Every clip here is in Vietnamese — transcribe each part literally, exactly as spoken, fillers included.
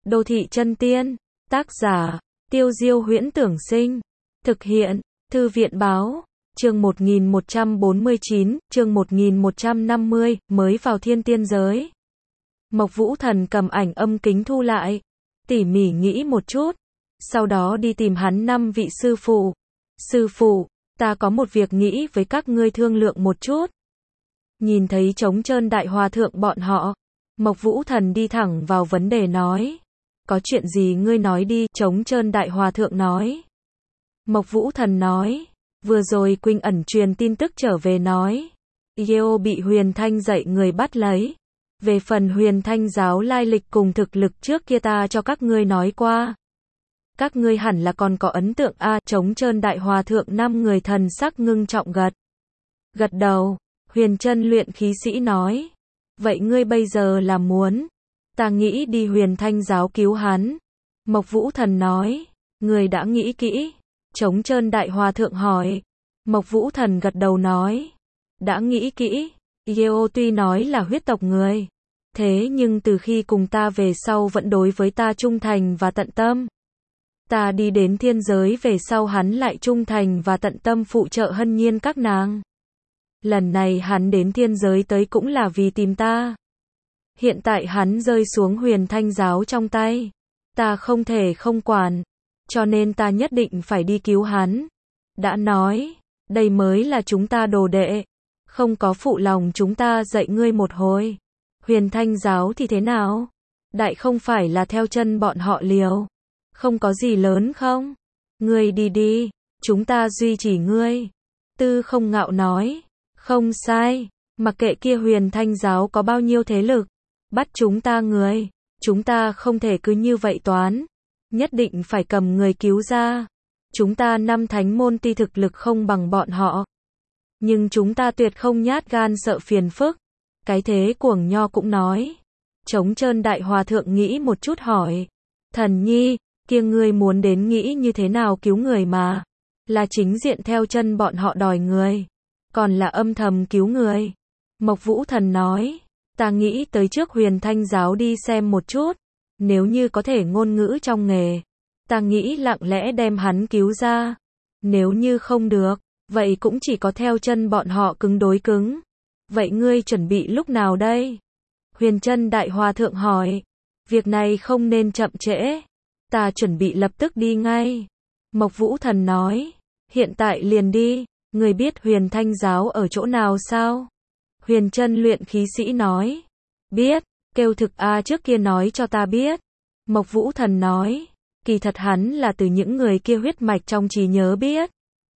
Đô thị chân tiên. Tác giả, Tiêu Diêu Huyễn Tưởng Sinh. Thực hiện, Thư viện Báo. Chương một nghìn một trăm bốn mươi chín, chương một nghìn một trăm năm mươi, mới vào thiên tiên giới. Mộc Vũ Thần cầm ảnh âm kính thu lại, tỉ mỉ nghĩ một chút, sau đó đi tìm hắn năm vị sư phụ. Sư phụ, ta có một việc nghĩ với các ngươi thương lượng một chút. Nhìn thấy Trống Trơn Đại Hòa Thượng bọn họ, Mộc Vũ Thần đi thẳng vào vấn đề nói. Có chuyện gì ngươi nói đi, Trống Trơn Đại Hòa Thượng nói. Mộc Vũ Thần nói, vừa rồi Quỳnh ẩn truyền tin tức trở về nói, Yeo bị Huyền Thanh dạy người bắt lấy. Về phần Huyền Thanh giáo lai lịch cùng thực lực trước kia ta cho các ngươi nói qua. Các ngươi hẳn là còn có ấn tượng a. Trống Trơn Đại Hòa Thượng năm người thần sắc ngưng trọng gật. Gật đầu, Huyền Chân luyện khí sĩ nói. Vậy ngươi bây giờ là muốn? Ta nghĩ đi Huyền Thanh giáo cứu hắn. Mộc Vũ Thần nói. Ngươi đã nghĩ kỹ? Trống Trơn Đại Hòa Thượng hỏi. Mộc Vũ Thần gật đầu nói. Đã nghĩ kỹ. Yeo tuy nói là huyết tộc người, thế nhưng từ khi cùng ta về sau vẫn đối với ta trung thành và tận tâm. Ta đi đến thiên giới về sau hắn lại trung thành và tận tâm phụ trợ Hân Nhiên các nàng. Lần này hắn đến thiên giới tới cũng là vì tìm ta. Hiện tại hắn rơi xuống Huyền Thanh giáo trong tay. Ta không thể không quản, cho nên ta nhất định phải đi cứu hắn. Đã nói, đây mới là chúng ta đồ đệ. Không có phụ lòng chúng ta dạy ngươi một hồi. Huyền Thanh giáo thì thế nào? Đại không phải là theo chân bọn họ liều. Không có gì lớn không? Ngươi đi đi, chúng ta duy trì ngươi. Tư Không Ngạo nói. Không sai, mặc kệ kia Huyền Thanh giáo có bao nhiêu thế lực, bắt chúng ta người, chúng ta không thể cứ như vậy toán. Nhất định phải cầm người cứu ra. Chúng ta năm thánh môn tuy thực lực không bằng bọn họ, nhưng chúng ta tuyệt không nhát gan sợ phiền phức. Cái thế Cuồng Nho cũng nói. Trống Trơn Đại Hòa Thượng nghĩ một chút hỏi. Thần nhi, kia ngươi muốn đến nghĩ như thế nào cứu người mà? Là chính diện theo chân bọn họ đòi người, còn là âm thầm cứu người? Mộc Vũ Thần nói. Ta nghĩ tới trước Huyền Thanh giáo đi xem một chút. Nếu như có thể ngôn ngữ trong nghề, ta nghĩ lặng lẽ đem hắn cứu ra. Nếu như không được, vậy cũng chỉ có theo chân bọn họ cứng đối cứng. Vậy ngươi chuẩn bị lúc nào đây? Huyền Chân Đại Hòa Thượng hỏi. Việc này không nên chậm trễ. Ta chuẩn bị lập tức đi ngay. Mộc Vũ Thần nói. Hiện tại liền đi. Ngươi biết Huyền Thanh giáo ở chỗ nào sao? Huyền Chân luyện khí sĩ nói. Biết, kêu thực a trước kia nói cho ta biết. Mộc Vũ Thần nói. Kỳ thật hắn là từ những người kia huyết mạch trong trí nhớ biết.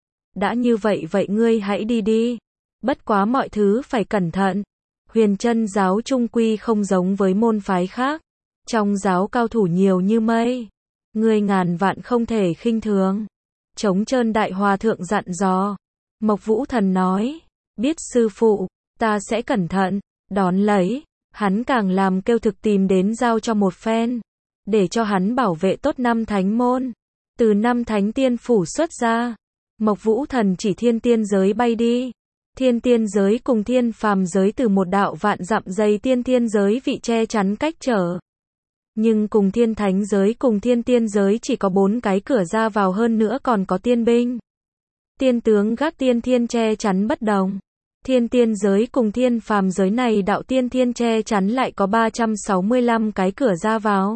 Đã như vậy vậy ngươi hãy đi đi. Bất quá mọi thứ phải cẩn thận. Huyền Chân giáo trung quy không giống với môn phái khác. Trong giáo cao thủ nhiều như mây. Ngươi ngàn vạn không thể khinh thường. Trống Trơn Đại Hòa Thượng dặn dò. Mộc Vũ Thần nói. Biết sư phụ, ta sẽ cẩn thận. Đón lấy, hắn càng làm kêu thực tìm đến giao cho một phen. Để cho hắn bảo vệ tốt năm thánh môn. Từ năm thánh tiên phủ xuất ra. Mộc Vũ Thần chỉ thiên tiên giới bay đi. Thiên tiên giới cùng thiên phàm giới từ một đạo vạn dặm dày tiên tiên giới vị che chắn cách trở. Nhưng cùng thiên thánh giới cùng thiên tiên giới chỉ có bốn cái cửa ra vào, hơn nữa còn có tiên binh. Tiên tướng gác tiên thiên che chắn bất đồng. Thiên tiên giới cùng thiên phàm giới này đạo tiên thiên che chắn lại có ba trăm sáu mươi lăm cái cửa ra vào.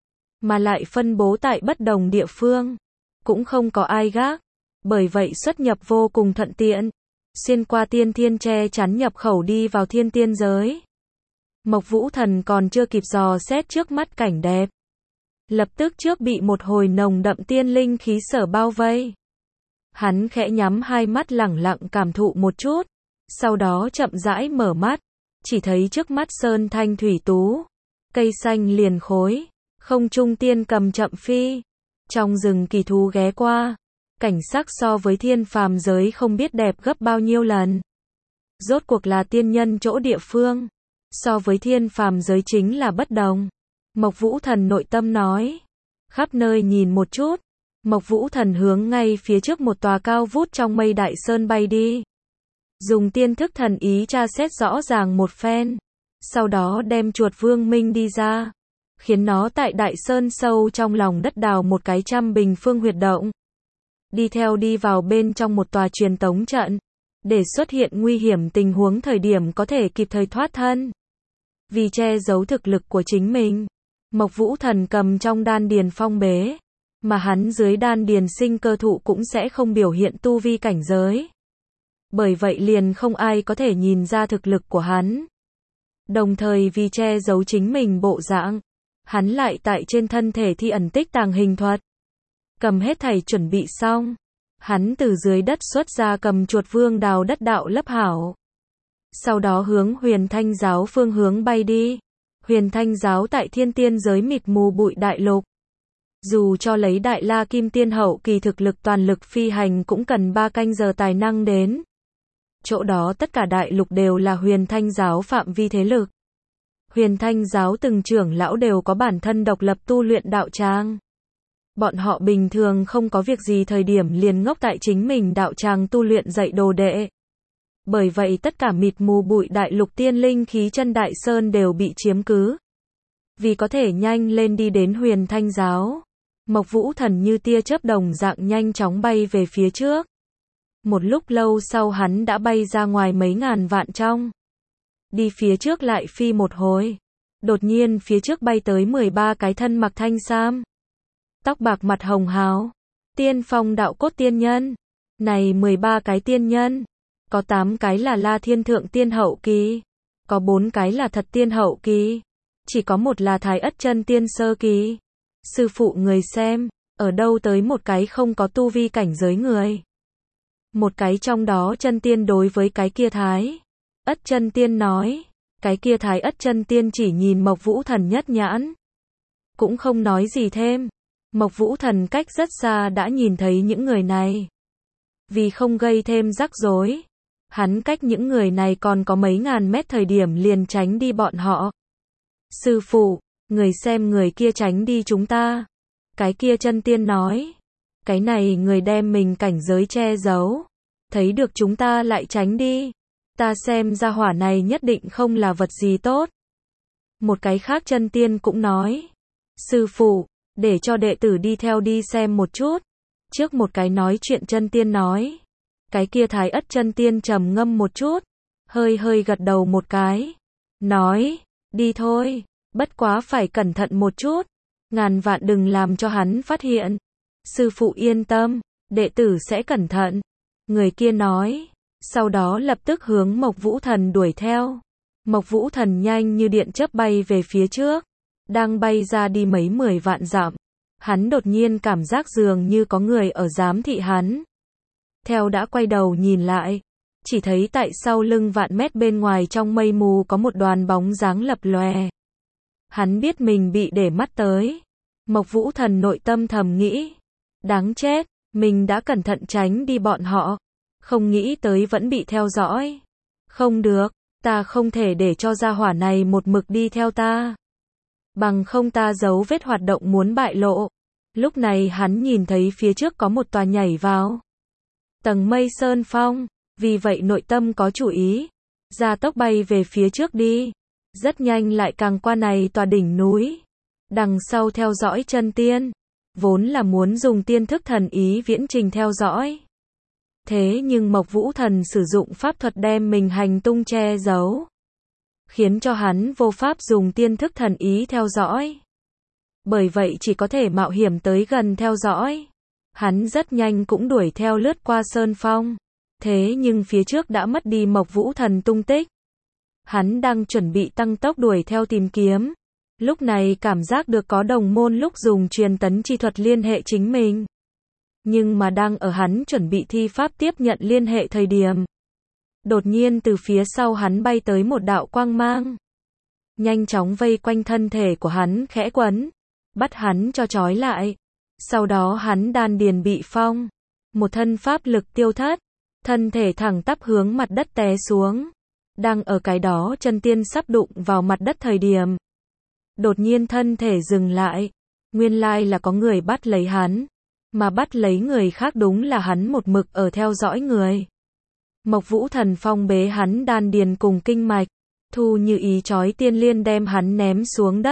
Mà lại phân bố tại bất đồng địa phương. Cũng không có ai gác. Bởi vậy xuất nhập vô cùng thuận tiện. Xuyên qua tiên thiên che chắn nhập khẩu đi vào thiên tiên giới. Mộc Vũ Thần còn chưa kịp dò xét trước mắt cảnh đẹp. Lập tức trước bị một hồi nồng đậm tiên linh khí sở bao vây. Hắn khẽ nhắm hai mắt lẳng lặng cảm thụ một chút. Sau đó chậm rãi mở mắt. Chỉ thấy trước mắt sơn thanh thủy tú. Cây xanh liền khối. Không trung tiên cầm chậm phi. Trong rừng kỳ thú ghé qua. Cảnh sắc so với thiên phàm giới không biết đẹp gấp bao nhiêu lần. Rốt cuộc là tiên nhân chỗ địa phương. So với thiên phàm giới chính là bất đồng. Mộc Vũ Thần nội tâm nói. Khắp nơi nhìn một chút. Mộc Vũ Thần hướng ngay phía trước một tòa cao vút trong mây đại sơn bay đi. Dùng tiên thức thần ý tra xét rõ ràng một phen. Sau đó đem chuột vương minh đi ra. khiến nó tại Đại Sơn sâu trong lòng đất đào một cái trăm bình phương huyệt động. Đi theo đi vào bên trong một tòa truyền tống trận, để xuất hiện nguy hiểm tình huống thời điểm có thể kịp thời thoát thân. Vì che giấu thực lực của chính mình, Mộc Vũ Thần cầm trong đan điền phong bế, mà hắn dưới đan điền sinh cơ thụ cũng sẽ không biểu hiện tu vi cảnh giới. Bởi vậy liền không ai có thể nhìn ra thực lực của hắn. Đồng thời vì che giấu chính mình bộ dạng, hắn lại tại trên thân thể thi ẩn tích tàng hình thuật. Cầm hết thảy chuẩn bị xong, hắn từ dưới đất xuất ra cầm chuột vương đào đất đạo lấp hảo. Sau đó hướng Huyền Thanh giáo phương hướng bay đi. Huyền Thanh giáo tại thiên tiên giới mịt mù bụi đại lục. Dù cho lấy đại la kim tiên hậu kỳ thực lực toàn lực phi hành cũng cần ba canh giờ tài năng đến. Chỗ đó tất cả đại lục đều là Huyền Thanh giáo phạm vi thế lực. Huyền Thanh giáo từng trưởng lão đều có bản thân độc lập tu luyện đạo tràng. Bọn họ bình thường không có việc gì thời điểm liền ngốc tại chính mình đạo tràng tu luyện dạy đồ đệ. Bởi vậy tất cả mịt mù bụi đại lục tiên linh khí chân đại sơn đều bị chiếm cứ. Vì có thể nhanh lên đi đến Huyền Thanh giáo, Mộc Vũ Thần như tia chớp đồng dạng nhanh chóng bay về phía trước. Một lúc lâu sau hắn đã bay ra ngoài mấy ngàn vạn trong. Đi phía trước lại phi một hồi. Đột nhiên phía trước bay tới mười ba cái thân mặc thanh sam, tóc bạc mặt hồng hào, tiên phong đạo cốt tiên nhân. Này mười ba cái tiên nhân, có tám cái là La Thiên Thượng Tiên hậu kỳ, có bốn cái là Thật Tiên hậu kỳ, chỉ có một là Thái Ất Chân Tiên sơ kỳ. Sư phụ người xem, ở đâu tới một cái không có tu vi cảnh giới người. Một cái trong đó chân tiên đối với cái kia Thái Ất Chân Tiên nói, cái kia Thái Ất Chân Tiên chỉ nhìn Mộc Vũ Thần nhất nhãn, cũng không nói gì thêm. Mộc Vũ Thần cách rất xa đã nhìn thấy những người này. Vì không gây thêm rắc rối, hắn cách những người này còn có mấy ngàn mét thời điểm liền tránh đi bọn họ. Sư phụ, người xem người kia tránh đi chúng ta. Cái kia chân tiên nói, cái này người đem mình cảnh giới che giấu, thấy được chúng ta lại tránh đi. Ta xem ra hỏa này nhất định không là vật gì tốt. Một cái khác chân tiên cũng nói, sư phụ, để cho đệ tử đi theo đi xem một chút. Trước một cái nói chuyện chân tiên nói, cái kia Thái Ất Chân Tiên trầm ngâm một chút, hơi hơi gật đầu một cái, nói, đi thôi, bất quá phải cẩn thận một chút, ngàn vạn đừng làm cho hắn phát hiện. Sư phụ yên tâm, đệ tử sẽ cẩn thận. Người kia nói, sau đó lập tức hướng Mộc Vũ Thần đuổi theo. Mộc Vũ Thần nhanh như điện chớp bay về phía trước, đang bay ra đi mấy mười vạn dặm. Hắn đột nhiên cảm giác dường như có người ở giám thị hắn. Theo đã quay đầu nhìn lại, chỉ thấy tại sau lưng vạn mét bên ngoài trong mây mù có một đoàn bóng dáng lập lòe. Hắn biết mình bị để mắt tới. Mộc Vũ Thần nội tâm thầm nghĩ, đáng chết, mình đã cẩn thận tránh đi bọn họ, không nghĩ tới vẫn bị theo dõi. Không được, ta không thể để cho gia hỏa này một mực đi theo ta. Bằng không ta dấu vết hoạt động muốn bại lộ. Lúc này hắn nhìn thấy phía trước có một tòa nhảy vào tầng mây sơn phong, vì vậy nội tâm có chủ ý, gia tốc bay về phía trước đi. Rất nhanh lại càng qua này tòa đỉnh núi. Đằng sau theo dõi chân tiên, vốn là muốn dùng tiên thức thần ý viễn trình theo dõi. Thế nhưng Mộc Vũ Thần sử dụng pháp thuật đem mình hành tung che giấu, khiến cho hắn vô pháp dùng tiên thức thần ý theo dõi. Bởi vậy chỉ có thể mạo hiểm tới gần theo dõi. Hắn rất nhanh cũng đuổi theo lướt qua sơn phong. Thế nhưng phía trước đã mất đi Mộc Vũ Thần tung tích. Hắn đang chuẩn bị tăng tốc đuổi theo tìm kiếm. Lúc này cảm giác được có đồng môn lúc dùng truyền tấn chi thuật liên hệ chính mình. Nhưng mà đang ở hắn chuẩn bị thi pháp tiếp nhận liên hệ thời điểm, đột nhiên từ phía sau hắn bay tới một đạo quang mang. Nhanh chóng vây quanh thân thể của hắn khẽ quấn, bắt hắn cho trói lại. Sau đó hắn đan điền bị phong, một thân pháp lực tiêu thất, thân thể thẳng tắp hướng mặt đất té xuống. Đang ở cái đó chân tiên sắp đụng vào mặt đất thời điểm, đột nhiên thân thể dừng lại. Nguyên lai là có người bắt lấy hắn, mà bắt lấy người khác đúng là hắn một mực ở theo dõi người. Mộc Vũ Thần phong bế hắn đan điền cùng kinh mạch, thu như ý chói tiên liên đem hắn ném xuống đất.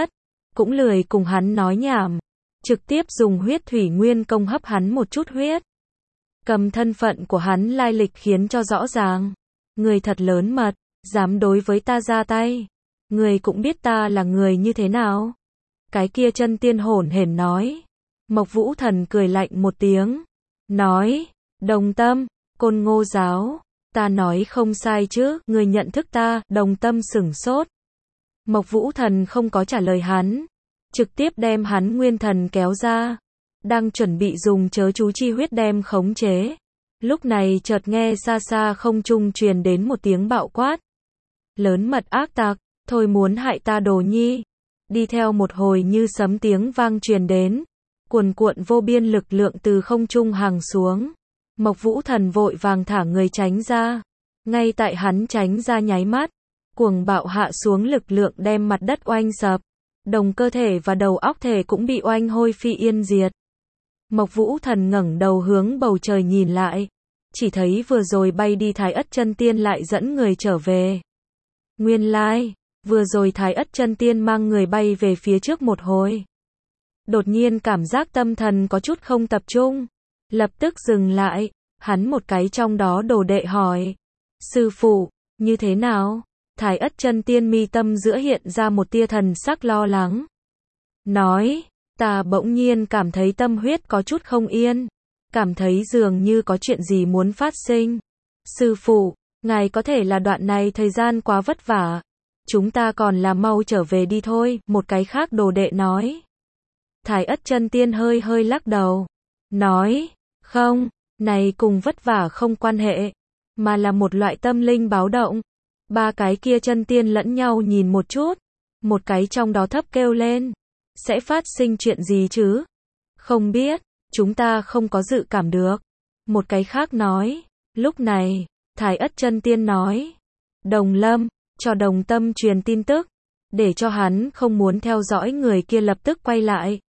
cũng lười cùng hắn nói nhảm, trực tiếp dùng huyết thủy nguyên công hấp hắn một chút huyết. Cầm thân phận của hắn lai lịch khiến cho rõ ràng. Người thật lớn mật, dám đối với ta ra tay. Người cũng biết ta là người như thế nào. Cái kia chân tiên hổn hển nói. Mộc Vũ Thần cười lạnh một tiếng. Nói, Đồng Tâm, Côn Ngô giáo. Ta nói không sai chứ, người nhận thức ta, Đồng Tâm sửng sốt. Mộc Vũ Thần không có trả lời hắn. Trực tiếp đem hắn nguyên thần kéo ra. Đang chuẩn bị dùng chớ chú chi huyết đem khống chế. Lúc này chợt nghe xa xa không trung truyền đến một tiếng bạo quát. Lớn mật ác tặc, thôi muốn hại ta đồ nhi. Đi theo một hồi như sấm tiếng vang truyền đến. Cuồn cuộn vô biên lực lượng từ không trung hàng xuống. Mộc Vũ Thần vội vàng thả người tránh ra. Ngay tại hắn tránh ra nháy mắt. Cuồng bạo hạ xuống lực lượng đem mặt đất oanh sập. Đồng cơ thể và đầu óc thể cũng bị oanh hôi phi yên diệt. Mộc Vũ Thần ngẩng đầu hướng bầu trời nhìn lại. Chỉ thấy vừa rồi bay đi Thái Ất Chân Tiên lại dẫn người trở về. Nguyên lai, vừa rồi Thái Ất Chân Tiên mang người bay về phía trước một hồi. Đột nhiên cảm giác tâm thần có chút không tập trung. Lập tức dừng lại, hắn một cái trong đó đồ đệ hỏi. Sư phụ, như thế nào? Thái Ất Chân Tiên mi tâm giữa hiện ra một tia thần sắc lo lắng. Nói, ta bỗng nhiên cảm thấy tâm huyết có chút không yên. Cảm thấy dường như có chuyện gì muốn phát sinh. Sư phụ, ngài có thể là đoạn này thời gian quá vất vả. Chúng ta còn là mau trở về đi thôi, một cái khác đồ đệ nói. Thái Ất Chân Tiên hơi hơi lắc đầu. Nói, không, này cùng vất vả không quan hệ. Mà là một loại tâm linh báo động. Ba cái kia chân tiên lẫn nhau nhìn một chút. Một cái trong đó thấp kêu lên. Sẽ phát sinh chuyện gì chứ? Không biết, chúng ta không có dự cảm được. Một cái khác nói. Lúc này, Thái Ất Chân Tiên nói. Đồng Lâm, cho Đồng Tâm truyền tin tức. Để cho hắn không muốn theo dõi người kia lập tức quay lại.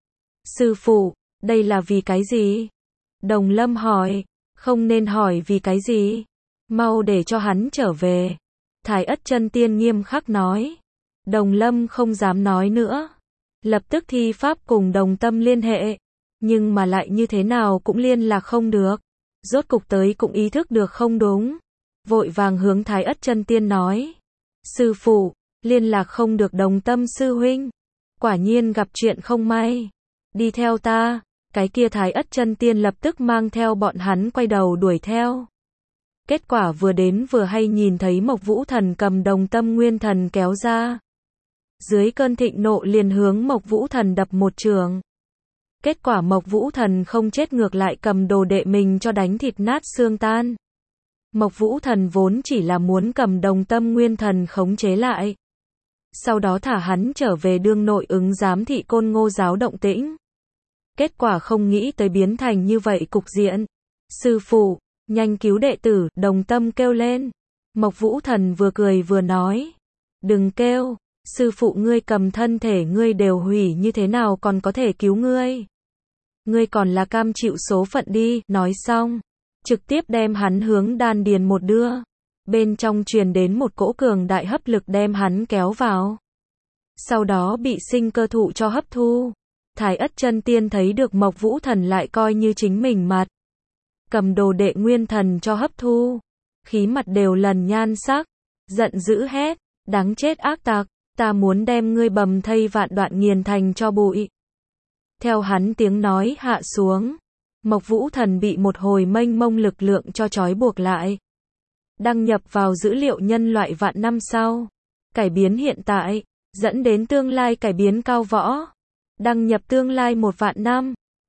Sư phụ, đây là vì cái gì? Đồng Lâm hỏi. Không nên hỏi vì cái gì. Mau để cho hắn trở về. Thái Ất Chân Tiên nghiêm khắc nói. Đồng Lâm không dám nói nữa. Lập tức thi pháp cùng Đồng Tâm liên hệ. Nhưng mà lại như thế nào cũng liên lạc không được. Rốt cục tới cũng ý thức được không đúng. Vội vàng hướng Thái Ất Chân Tiên nói. Sư phụ, liên lạc không được Đồng Tâm sư huynh. Quả nhiên gặp chuyện không may. Đi theo ta. Cái kia Thái Ất Chân Tiên lập tức mang theo bọn hắn quay đầu đuổi theo. Kết quả vừa đến vừa hay nhìn thấy Mộc Vũ Thần cầm Đồng Tâm nguyên thần kéo ra. Dưới cơn thịnh nộ liền hướng Mộc Vũ Thần đập một chưởng. Kết quả Mộc Vũ Thần không chết ngược lại cầm đồ đệ mình cho đánh thịt nát xương tan. Mộc Vũ Thần vốn chỉ là muốn cầm Đồng Tâm nguyên thần khống chế lại. Sau đó thả hắn trở về đương nội ứng giám thị Côn Ngô giáo động tĩnh. Kết quả không nghĩ tới biến thành như vậy cục diện. Sư phụ, nhanh cứu đệ tử, Đồng Tâm kêu lên. Mộc Vũ Thần vừa cười vừa nói. Đừng kêu, sư phụ ngươi cầm thân thể ngươi đều hủy như thế nào còn có thể cứu ngươi. Ngươi còn là cam chịu số phận đi, nói xong. Trực tiếp đem hắn hướng đan điền một đưa. Bên trong truyền đến một cỗ cường đại hấp lực đem hắn kéo vào. Sau đó bị sinh cơ thụ cho hấp thu. Thái Ất Chân Tiên thấy được Mộc Vũ Thần lại coi như chính mình mặt. Cầm đồ đệ nguyên thần cho hấp thu. Khí mặt đều lần nhan sắc. Giận dữ hét. Đáng chết ác tặc. Ta muốn đem ngươi bầm thây vạn đoạn nghiền thành cho bụi. Theo hắn tiếng nói hạ xuống. Mộc Vũ Thần bị một hồi mênh mông lực lượng cho trói buộc lại. Đăng nhập vào dữ liệu nhân loại vạn năm sau. Cải biến hiện tại. Dẫn đến tương lai cải biến cao võ. Đăng nhập tương lai một vạn năm.